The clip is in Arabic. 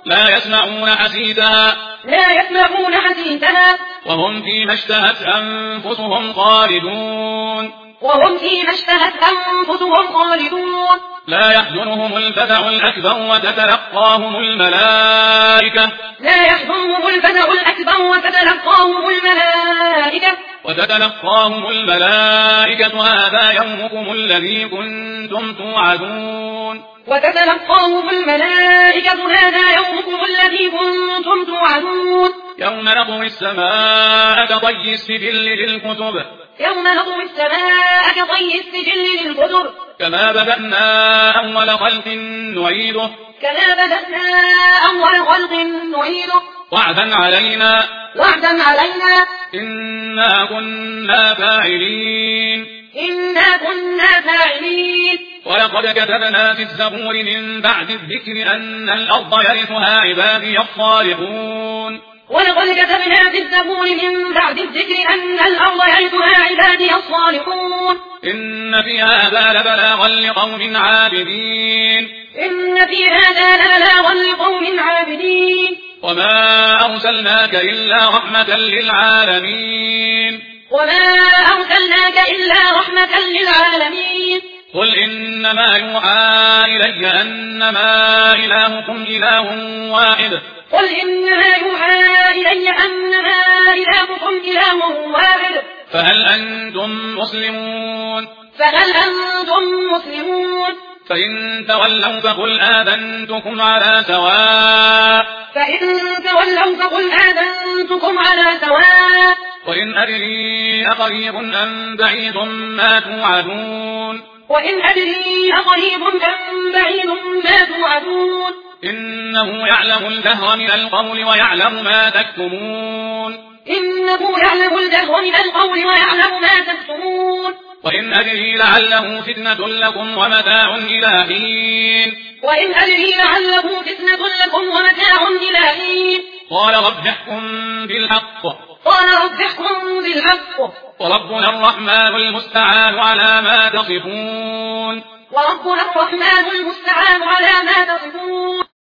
لا يسمعون حسيسها وهم فيما اشتهت أنفسهم خالدون لا يحزنهم الفزع الأكبر وتتلقاهم الملائكة هذا يومكم الذي كنتم توعدون يوم نطوي السماء كطي السجل للكتب كما بدأنا أول خلق نعيده وعدا علينا إنا كنا فاعلين ولقد كتبنا في الزبور من بعد الذكر أن الأرض يرثها عبادي الصالحون إن في هذا لبلاغا لقوم عابدين وما أرسلناك إلا رحمة للعالمين قل إنما يوحى إلي أنما إلهكم إله واحد فهل أنتم مسلمون فإن تولوا فقل آذنتكم على سواء وإن أدري أقريب أم بعيد ما توعدون إنه يعلم الجهر من القول ويعلم ما تكتمون وإن أدري لعله فتنة لكم ومتاع إلى حين قال رب احكم بالحق وربنا الرحمن المستعان على ما تصفون